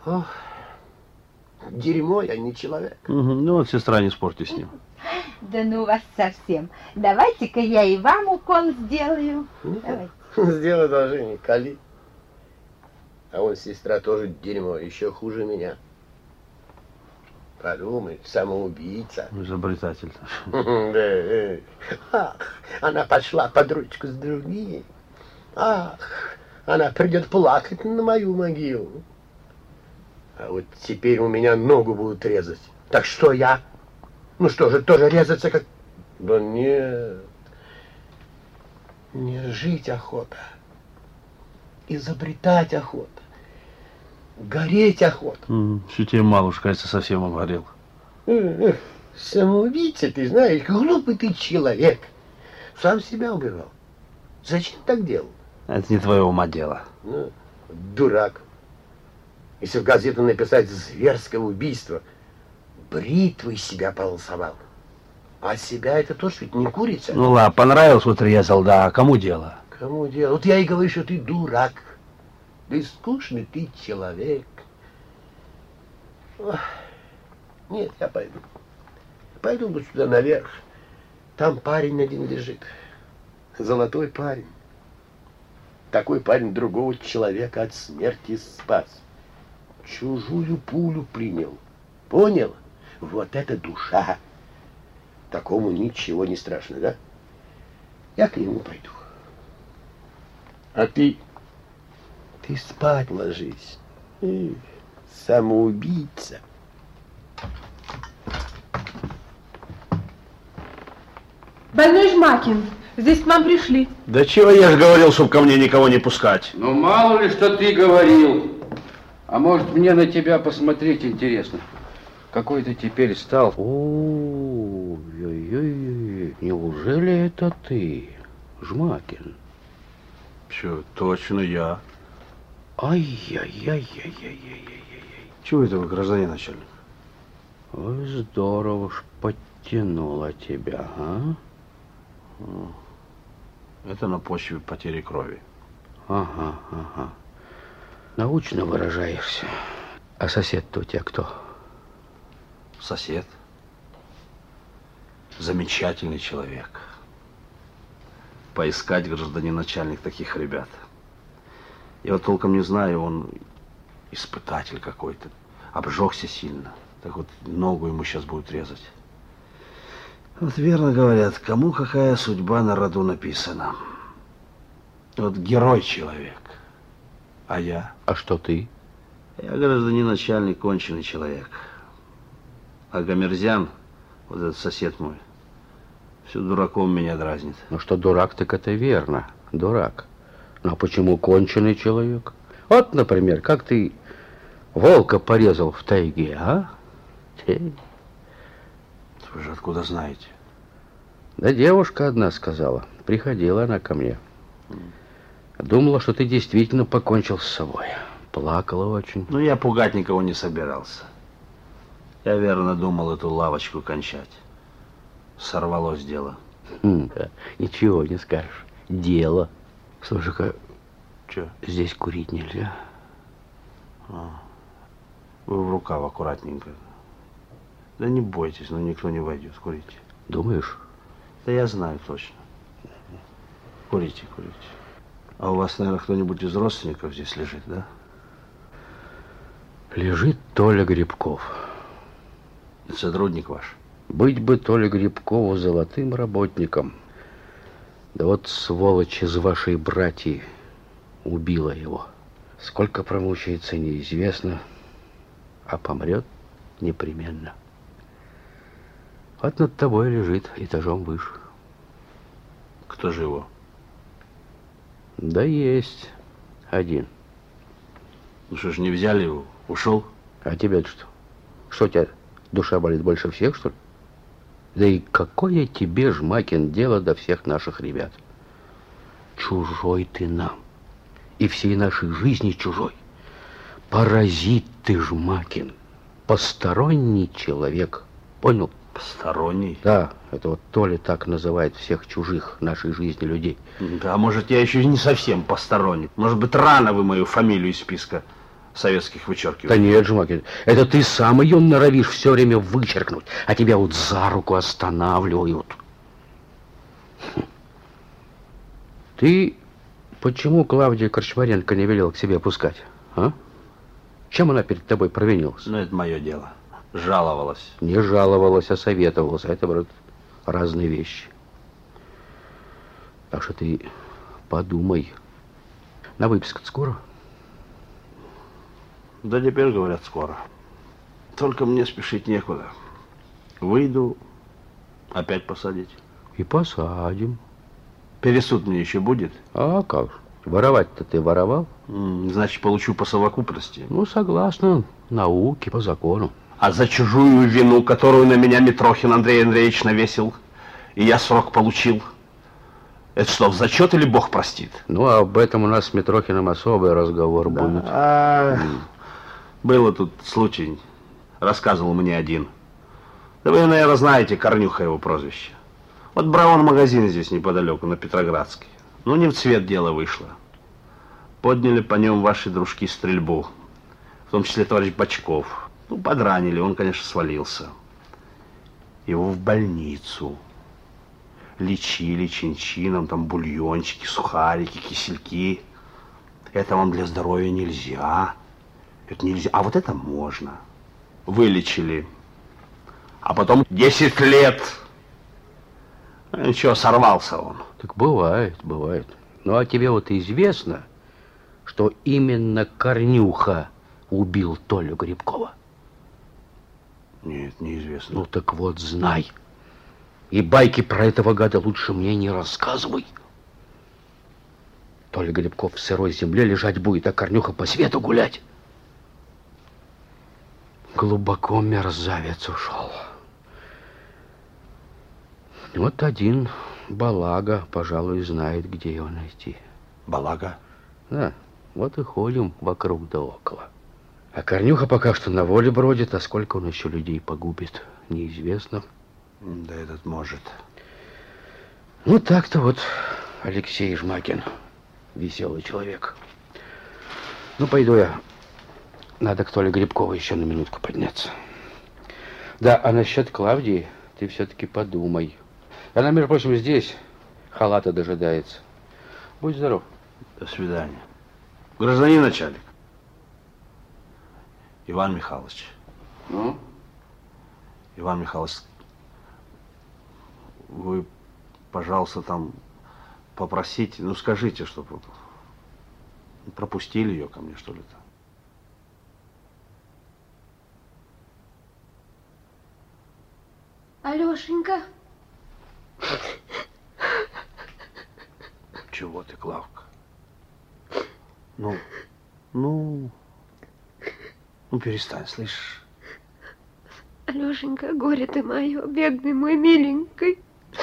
Ох, дерьмо, я не человек. Ну вот, сестра, не спорьте с ним. Да ну вас совсем. Давайте-ка я и вам укол сделаю. Давайте. Сделай одолжение, кали. А он, сестра, тоже дерьмо, еще хуже меня. Подумай, самоубийца. Изобретатель. Ах, она пошла под ручку с другим. Ах, она придет плакать на мою могилу. А вот теперь у меня ногу будут резать. Так что я? Ну что же, тоже резаться как... Да нет. Не жить охота. Изобретать охота. Гореть охота. Все тебе мало уж, кажется, совсем обгорел. Самоубийца, ты знаешь, глупый ты человек. Сам себя убивал. Зачем так делал? Это не твоего ума дело. Ну, дурак. Если в газету написать зверское убийство, бритвой себя полосовал. А себя это тоже ведь не курица. Ну ладно, понравилось, вот резал, да, а кому дело? Кому дело? Вот я и говорю, что ты дурак. Ты скучный ты человек. Ох. Нет, я пойду. Пойду вот сюда наверх. Там парень один лежит. Золотой парень. Такой парень другого человека от смерти спас. Чужую пулю принял. Понял? Вот это душа. Такому ничего не страшно, да? Я к нему пойду. А ты спать ложись. Самоубийца. Больной Жмакин, здесь к нам пришли. Да чего я же говорил, чтобы ко мне никого не пускать. Ну, мало ли, что ты говорил. А может, мне на тебя посмотреть интересно. Какой ты теперь стал? Ой-ой-ой, неужели это ты, Жмакин? Че, точно я. Ай-яй-яй-яй-яй-яй-яй. Чего это вы, гражданин начальник? Ой, здорово ж подтянуло тебя, а? Это на почве потери крови. Ага. Научно выражаешься. А сосед-то у тебя кто? Сосед. Замечательный человек. Поискать, гражданин начальник, таких ребят. Я вот толком не знаю, он испытатель какой-то. Обжегся сильно. Так вот, ногу ему сейчас будут резать. Вот верно говорят, кому какая судьба на роду написана. Вот герой человек. А я? А что ты? Я, гражданин начальник, конченый человек. А Гамерзян, вот этот сосед мой, все дураком меня дразнит. Ну что дурак, так это верно, дурак. Ну а почему конченый человек? Вот, например, как ты волка порезал в тайге, а? Вы же откуда знаете? Да девушка одна сказала. Приходила она ко мне. Думала, что ты действительно покончил с собой. Плакала очень. Ну, я пугать никого не собирался. Я верно думал эту лавочку кончать. Сорвалось дело. Да, ничего не скажешь. Дело. Слушай-ка, Че? здесь курить нельзя. Вы в рукав аккуратненько. Да не бойтесь, но никто не войдет. Курите. Думаешь? Да я знаю точно. Курите. А у вас, наверное, кто-нибудь из родственников здесь лежит, да? Лежит Толя Грибков. Это сотрудник ваш? Быть бы Толе Грибкову золотым работником. Да вот сволочь из вашей братьи убила его. Сколько промучается, неизвестно, а помрет непременно. Вот над тобой лежит этажом выше. Кто же его? Да есть один. Ну что ж, не взяли его? Ушел? А тебе что? Что у тебя, душа болит больше всех, что ли? Да и какое тебе, Жмакин, дело до всех наших ребят? Чужой ты нам. И всей нашей жизни чужой. Паразит ты, Жмакин. Посторонний человек. Понял? Посторонний? Да, это вот Толя так называет всех чужих нашей жизни людей. Да, может, я еще не совсем посторонний. Может быть, рано вы мою фамилию из списка советских вычеркивать. Да нет, Жмакин, это ты сам ее норовишь все время вычеркнуть, а тебя вот за руку останавливают. Ты почему Клавдию Корчмаренко не велел к себе пускать, а? Чем она перед тобой провинилась? Ну, это мое дело. Жаловалась. Не жаловалась, а советовалась. Это, брат, разные вещи. Так что ты подумай. На выписку скоро? Да теперь, говорят, скоро. Только мне спешить некуда. Выйду, опять посадить. И посадим. Пересуд мне еще будет? А как же? Воровать-то ты воровал? Значит, получу по совокупности. Ну, согласно науке, по закону. А за чужую вину, которую на меня Митрохин Андрей Андреевич навесил, и я срок получил, это что, в зачет или Бог простит? Ну, а об этом у нас с Митрохиным особый разговор будет. Было тут случай, рассказывал мне один. Да вы, наверное, знаете, Корнюха его прозвище. Вот брал он магазин здесь неподалеку, на Петроградской. Ну, не в цвет дело вышло. Подняли по нем ваши дружки стрельбу, в том числе товарищ Бочков. Ну, подранили, он, конечно, свалился. Его в больницу. Лечили чин-чином, там бульончики, сухарики, кисельки. Это вам для здоровья нельзя. Это нельзя, а вот это можно. Вылечили. А потом 10 лет. Ничего, сорвался он. Так бывает, бывает. Ну, а тебе вот известно, что именно Корнюха убил Толю Грибкова? Нет, неизвестно. Ну, так вот, знай. И байки про этого гада лучше мне не рассказывай. Толя Грибков в сырой земле лежать будет, а Корнюха по свету гулять. Глубоко мерзавец ушел. Вот один Балага, пожалуй, знает, где его найти. Балага? Да, вот и ходим вокруг да около. А Корнюха пока что на воле бродит, а сколько он еще людей погубит, неизвестно. Да этот может. Ну так-то вот Алексей Жмакин, веселый человек. Ну, пойду я. Надо к Толе Грибкову еще на минутку подняться. Да, а насчет Клавдии ты все-таки подумай. Она, между прочим, здесь халата дожидается. Будь здоров. До свидания. Гражданин начальник. Иван Михайлович. Ну? Иван Михайлович, вы, пожалуйста, там попросите, ну скажите, чтобы пропустили ее ко мне, что ли-то. Алешенька. Чего ты, Клавка? Ну, перестань, слышишь? Алешенька, горе ты мое, бедный мой миленький.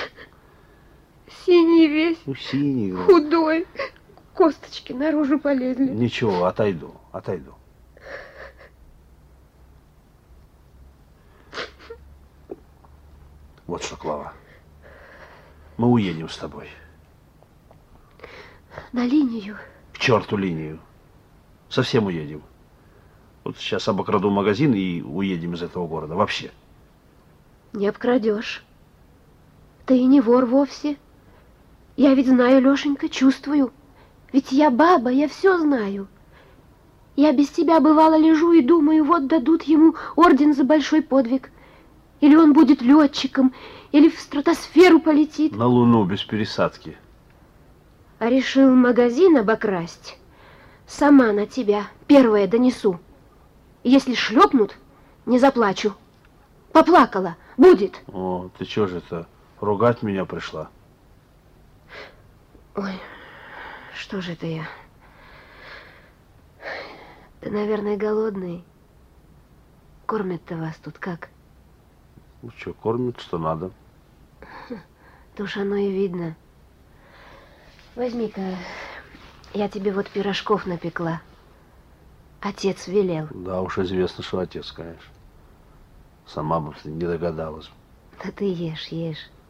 Синий весь. Ну, синий. Худой. Косточки наружу полезли. Ничего, отойду. Вот что, Клава. Мы уедем с тобой. На линию? К черту линию. Совсем уедем. Вот сейчас обокраду магазин и уедем из этого города. Вообще. Не обкрадешь. Ты и не вор вовсе. Я ведь знаю, Лешенька, чувствую. Ведь я баба, я все знаю. Я без тебя, бывало, лежу и думаю, вот дадут ему орден за большой подвиг. Или он будет летчиком, или в стратосферу полетит. На Луну без пересадки. А решил магазин обокрасть. Сама на тебя первая донесу. Если шлепнут, не заплачу. Поплакала, будет. О, ты что же это, ругать меня пришла? Ой, что же это я? Ты, наверное, голодный. Кормят-то вас тут как? Ну что, кормят, что надо. То уж оно и видно. Возьми-ка, я тебе вот пирожков напекла. Отец велел. Да уж известно, что отец, конечно. Сама бы не догадалась. Да ты ешь, ешь.